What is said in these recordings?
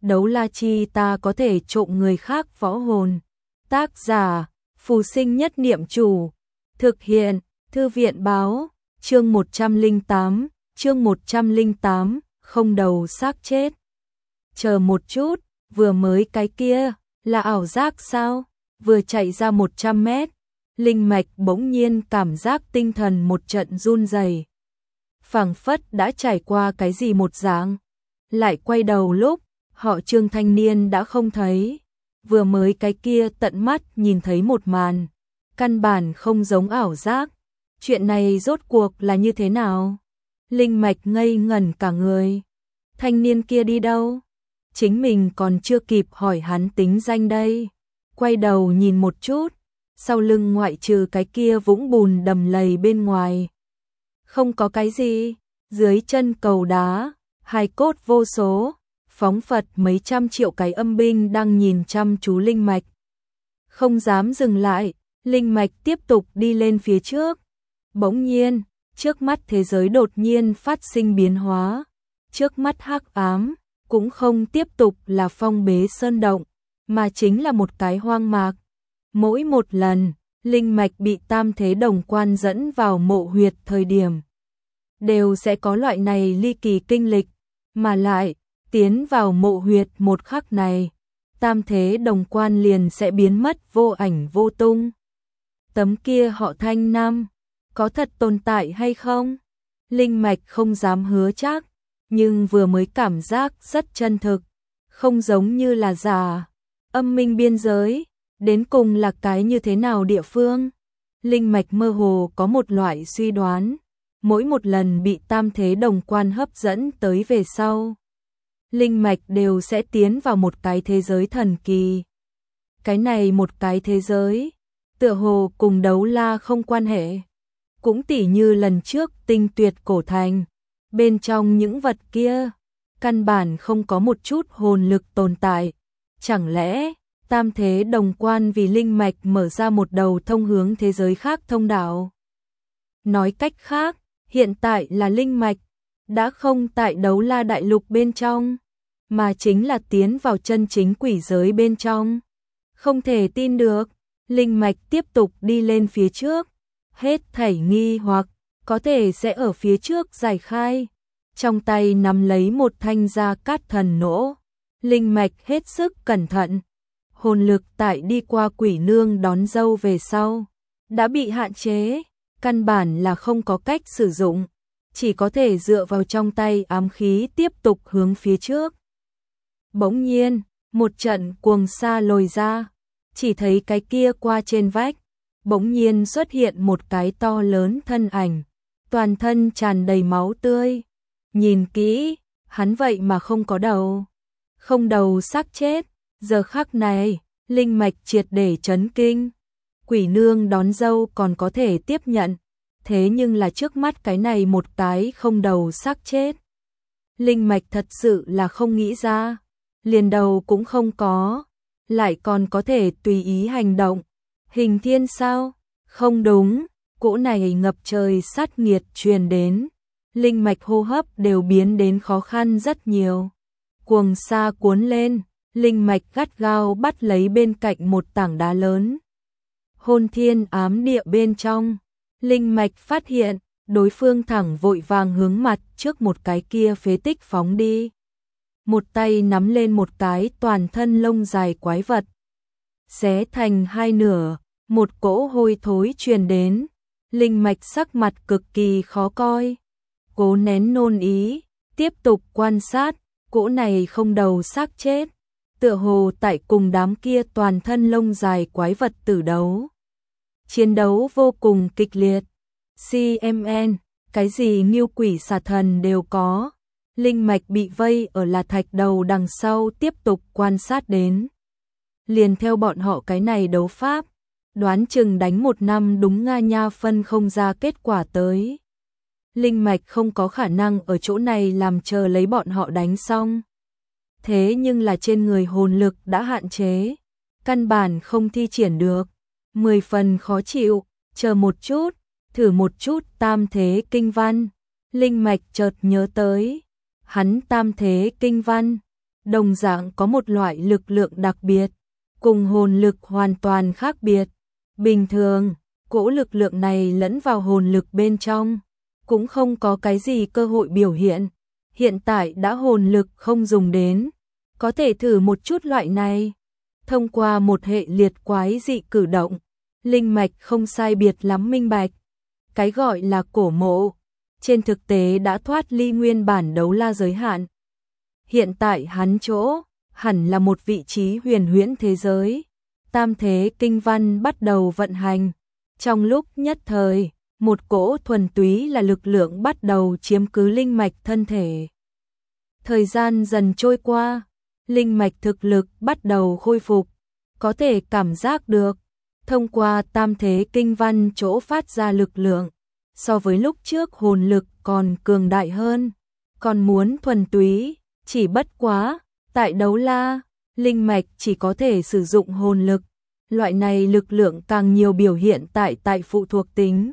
Đấu la chi ta có thể trộm người khác võ hồn. Tác giả, Phù Sinh Nhất Niệm Chủ. Thực hiện, Thư viện báo, chương 108, không đầu xác chết. Chờ một chút, vừa mới cái kia, là ảo giác sao? Vừa chạy ra 100 mét, linh mạch bỗng nhiên cảm giác tinh thần một trận run rẩy. Phảng phất đã trải qua cái gì một dạng. Lại quay đầu lúc, họ Trương thanh niên đã không thấy. Vừa mới cái kia tận mắt nhìn thấy một màn. Căn bản không giống ảo giác. Chuyện này rốt cuộc là như thế nào? Linh mạch ngây ngẩn cả người. Thanh niên kia đi đâu? Chính mình còn chưa kịp hỏi hắn tính danh đây. Quay đầu nhìn một chút, sau lưng ngoại trừ cái kia vũng bùn đầm lầy bên ngoài. Không có cái gì, dưới chân cầu đá, hài cốt vô số, phóng phật mấy trăm triệu cái âm binh đang nhìn chăm chú linh mạch. Không dám dừng lại, linh mạch tiếp tục đi lên phía trước. Bỗng nhiên, trước mắt thế giới đột nhiên phát sinh biến hóa. Trước mắt hắc ám, cũng không tiếp tục là phong bế sơn động, mà chính là một cái hoang mạc. Mỗi một lần, linh mạch bị tam thế đồng quan dẫn vào mộ huyệt thời điểm, đều sẽ có loại này ly kỳ kinh lịch, mà lại, tiến vào mộ huyệt một khắc này, tam thế đồng quan liền sẽ biến mất vô ảnh vô tung. Tấm kia họ Thanh Nam, có thật tồn tại hay không? Linh mạch không dám hứa chắc, nhưng vừa mới cảm giác rất chân thực, không giống như là giả. Âm minh biên giới, đến cùng là cái như thế nào địa phương? Linh mạch mơ hồ có một loại suy đoán, mỗi một lần bị tam thế đồng quan hấp dẫn tới về sau, linh mạch đều sẽ tiến vào một cái thế giới thần kỳ. Cái này một cái thế giới, tựa hồ cùng đấu la không quan hệ. Cũng tỉ như lần trước tinh tuyệt cổ thành, bên trong những vật kia, căn bản không có một chút hồn lực tồn tại. Chẳng lẽ, tam thế đồng quan vì linh mạch mở ra một đầu thông hướng thế giới khác thông đạo? Nói cách khác, hiện tại là linh mạch, đã không tại đấu la đại lục bên trong, mà chính là tiến vào chân chính quỷ giới bên trong. Không thể tin được, linh mạch tiếp tục đi lên phía trước, hết thảy nghi hoặc, có thể sẽ ở phía trước giải khai. Trong tay nắm lấy một thanh gia cát thần nỗ, linh mạch hết sức cẩn thận. Hồn lực tại đi qua quỷ nương đón dâu về sau, đã bị hạn chế, căn bản là không có cách sử dụng, chỉ có thể dựa vào trong tay ám khí tiếp tục hướng phía trước. Bỗng nhiên, một trận cuồng sa lồi ra, chỉ thấy cái kia qua trên vách, bỗng nhiên xuất hiện một cái to lớn thân ảnh, toàn thân tràn đầy máu tươi. Nhìn kỹ, hắn vậy mà không có đầu. Không đầu xác chết, giờ khắc này, linh mạch triệt để chấn kinh. Quỷ nương đón dâu còn có thể tiếp nhận, thế nhưng là trước mắt cái này một cái không đầu xác chết. Linh mạch thật sự là không nghĩ ra, liền đầu cũng không có, lại còn có thể tùy ý hành động. Hình thiên sao? Không đúng, cỗ này ngập trời sát nghiệt truyền đến. Linh mạch hô hấp đều biến đến khó khăn rất nhiều. Cuồng sa cuốn lên, linh mạch gắt gao bắt lấy bên cạnh một tảng đá lớn. Hôn thiên ám địa bên trong, linh mạch phát hiện, đối phương thẳng vội vàng hướng mặt trước một cái kia phế tích phóng đi. Một tay nắm lên một cái toàn thân lông dài quái vật, xé thành hai nửa, một cỗ hôi thối truyền đến. Linh mạch sắc mặt cực kỳ khó coi, cố nén nôn ý, tiếp tục quan sát, cỗ này không đầu xác chết, tựa hồ tại cùng đám kia toàn thân lông dài quái vật tử đấu. Chiến đấu vô cùng kịch liệt. CMN, cái gì nghiêu quỷ xà thần đều có. Linh mạch bị vây ở là thạch đầu đằng sau tiếp tục quan sát đến. Liền theo bọn họ cái này đấu pháp, đoán chừng đánh một năm đúng nga nha phân không ra kết quả tới. Linh mạch không có khả năng ở chỗ này làm chờ lấy bọn họ đánh xong. Thế nhưng là trên người hồn lực đã hạn chế, căn bản không thi triển được, 10 phần khó chịu. Chờ một chút, thử một chút tam thế kinh văn. Linh mạch chợt nhớ tới, hắn tam thế kinh văn, đồng dạng có một loại lực lượng đặc biệt, cùng hồn lực hoàn toàn khác biệt. Bình thường, cỗ lực lượng này lẫn vào hồn lực bên trong, cũng không có cái gì cơ hội biểu hiện. Hiện tại đã hồn lực không dùng đến, có thể thử một chút loại này. Thông qua một hệ liệt quái dị cử động, linh mạch không sai biệt lắm minh bạch. Cái gọi là cổ mộ, trên thực tế đã thoát ly nguyên bản đấu la giới hạn. Hiện tại hắn chỗ, hẳn là một vị trí huyền huyễn thế giới. Tam thế kinh văn bắt đầu vận hành. Trong lúc nhất thời, một cỗ thuần túy là lực lượng bắt đầu chiếm cứ linh mạch thân thể. Thời gian dần trôi qua, linh mạch thực lực bắt đầu khôi phục, có thể cảm giác được, thông qua tam thế kinh văn chỗ phát ra lực lượng, so với lúc trước hồn lực còn cường đại hơn, còn muốn thuần túy, chỉ bất quá, tại đấu la, linh mạch chỉ có thể sử dụng hồn lực, loại này lực lượng càng nhiều biểu hiện tại phụ thuộc tính.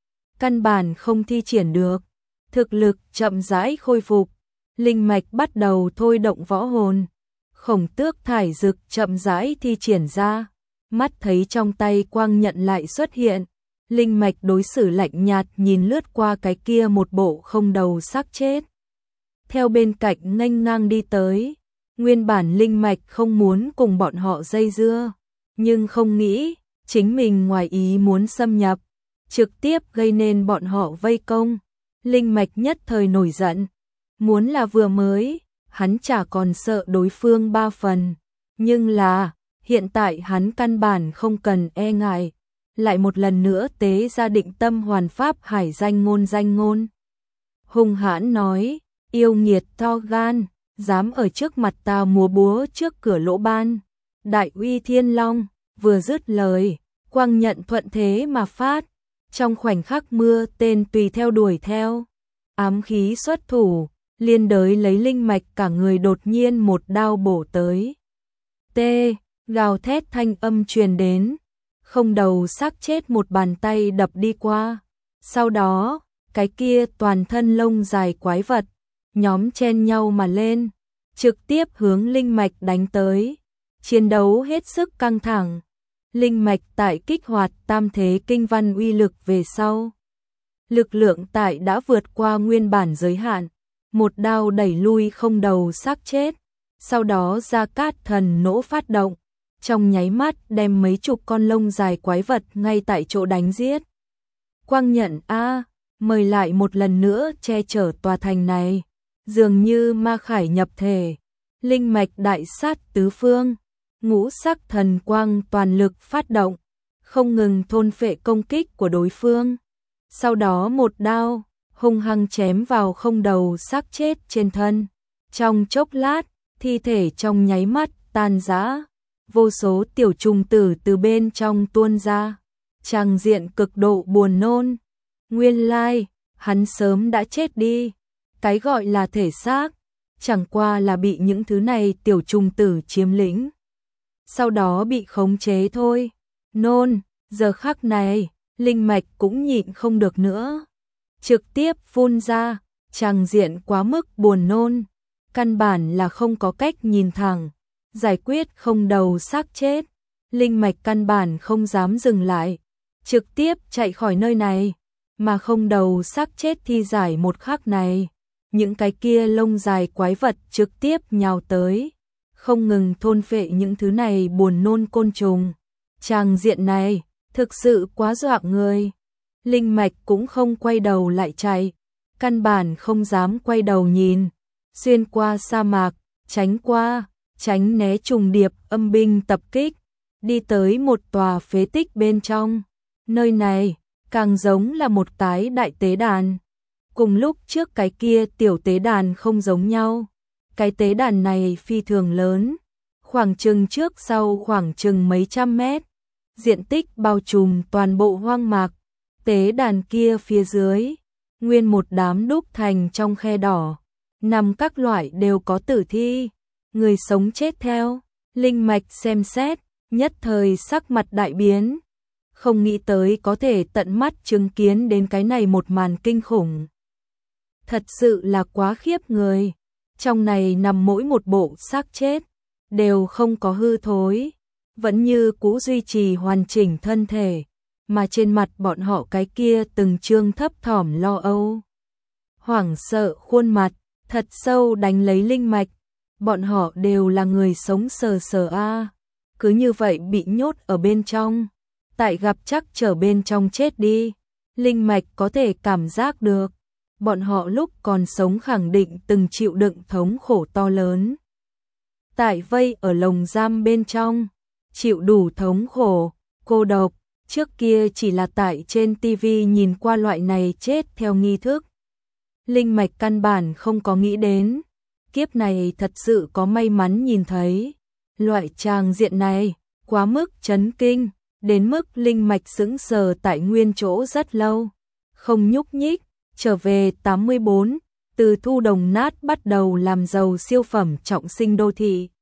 Căn bản không thi triển được, thực lực chậm rãi khôi phục, linh mạch bắt đầu thôi động võ hồn. Khổng Tước thải dực chậm rãi thi triển ra, mắt thấy trong tay quang nhận lại xuất hiện, linh mạch đối xử lạnh nhạt nhìn lướt qua cái kia một bộ không đầu xác chết. Theo bên cạnh nghênh ngang đi tới, nguyên bản linh mạch không muốn cùng bọn họ dây dưa, nhưng không nghĩ, chính mình ngoài ý muốn xâm nhập, trực tiếp gây nên bọn họ vây công. Linh mạch nhất thời nổi giận, muốn là vừa mới, hắn chả còn sợ đối phương 3 phần, nhưng là, hiện tại hắn căn bản không cần e ngại, lại một lần nữa tế ra định tâm hoàn pháp hải danh ngôn. Hung hãn nói, yêu nghiệt to gan, dám ở trước mặt ta múa búa trước cửa lỗ ban. Đại uy thiên long, vừa dứt lời, quang nhận thuận thế mà phát, trong khoảnh khắc mưa tên tùy theo đuổi theo, ám khí xuất thủ, liên đới lấy linh mạch cả người đột nhiên một đao bổ tới. Tê, gào thét thanh âm truyền đến, không đầu xác chết một bàn tay đập đi qua. Sau đó, cái kia toàn thân lông dài quái vật, nhóm chen nhau mà lên, trực tiếp hướng linh mạch đánh tới. Chiến đấu hết sức căng thẳng. Linh mạch tại kích hoạt tam thế kinh văn uy lực về sau. Lực lượng tại đã vượt qua nguyên bản giới hạn. Một đao đẩy lui không đầu xác chết. Sau đó Gia Cát Thần nỗ phát động. Trong nháy mắt đem mấy chục con lông dài quái vật ngay tại chỗ đánh giết. Quang nhận A, mời lại một lần nữa che chở tòa thành này. Dường như ma khải nhập thể. Linh mạch đại sát tứ phương. Ngũ sắc thần quang toàn lực phát động, không ngừng thôn phệ công kích của đối phương. Sau đó một đao, hung hăng chém vào không đầu xác chết trên thân. Trong chốc lát, thi thể trong nháy mắt tan rã, vô số tiểu trùng tử từ bên trong tuôn ra. Tràng diện cực độ buồn nôn. Nguyên lai, hắn sớm đã chết đi. Cái gọi là thể xác, chẳng qua là bị những thứ này tiểu trùng tử chiếm lĩnh. Sau đó bị khống chế thôi. Nôn, giờ khắc này, linh mạch cũng nhịn không được nữa. Trực tiếp phun ra, tràng diện quá mức buồn nôn. Căn bản là không có cách nhìn thẳng, giải quyết không đầu xác chết. Linh mạch căn bản không dám dừng lại, trực tiếp chạy khỏi nơi này. Mà không đầu xác chết thi giải một khắc này, những cái kia lông dài quái vật trực tiếp nhào tới, không ngừng thôn phệ những thứ này buồn nôn côn trùng. Tràng diện này, thực sự quá dọa người. Linh mạch cũng không quay đầu lại chạy, căn bản không dám quay đầu nhìn. Xuyên qua sa mạc, tránh né trùng điệp âm binh tập kích, đi tới một tòa phế tích bên trong. Nơi này, càng giống là một cái đại tế đàn. Cùng lúc trước cái kia tiểu tế đàn không giống nhau. Cái tế đàn này phi thường lớn, khoảng chừng trước sau khoảng chừng mấy trăm mét, diện tích bao trùm toàn bộ hoang mạc. Tế đàn kia phía dưới, nguyên một đám đúc thành trong khe đỏ, nằm các loại đều có tử thi, người sống chết theo. Linh mạch xem xét, nhất thời sắc mặt đại biến, không nghĩ tới có thể tận mắt chứng kiến đến cái này một màn kinh khủng. Thật sự là quá khiếp người. trong này nằm mỗi một bộ xác chết, đều không có hư thối, vẫn như cũ duy trì hoàn chỉnh thân thể, mà trên mặt bọn họ cái kia từng trương thấp thỏm lo âu, hoảng sợ khuôn mặt, thật sâu đánh lấy linh mạch, bọn họ đều là người sống sờ sờ a, cứ như vậy bị nhốt ở bên trong, tại gặp chắc trở bên trong chết đi, linh mạch có thể cảm giác được, bọn họ lúc còn sống khẳng định từng chịu đựng thống khổ to lớn. Tại vây ở lồng giam bên trong, chịu đủ thống khổ, cô độc, trước kia chỉ là tại trên tivi nhìn qua loại này chết theo nghi thức. Linh mạch căn bản không có nghĩ đến, kiếp này thật sự có may mắn nhìn thấy. Loại tràng diện này, quá mức chấn kinh, đến mức linh mạch sững sờ tại nguyên chỗ rất lâu, không nhúc nhích, trở về 84, từ thu đồng nát bắt đầu làm giàu siêu phẩm trọng sinh đô thị.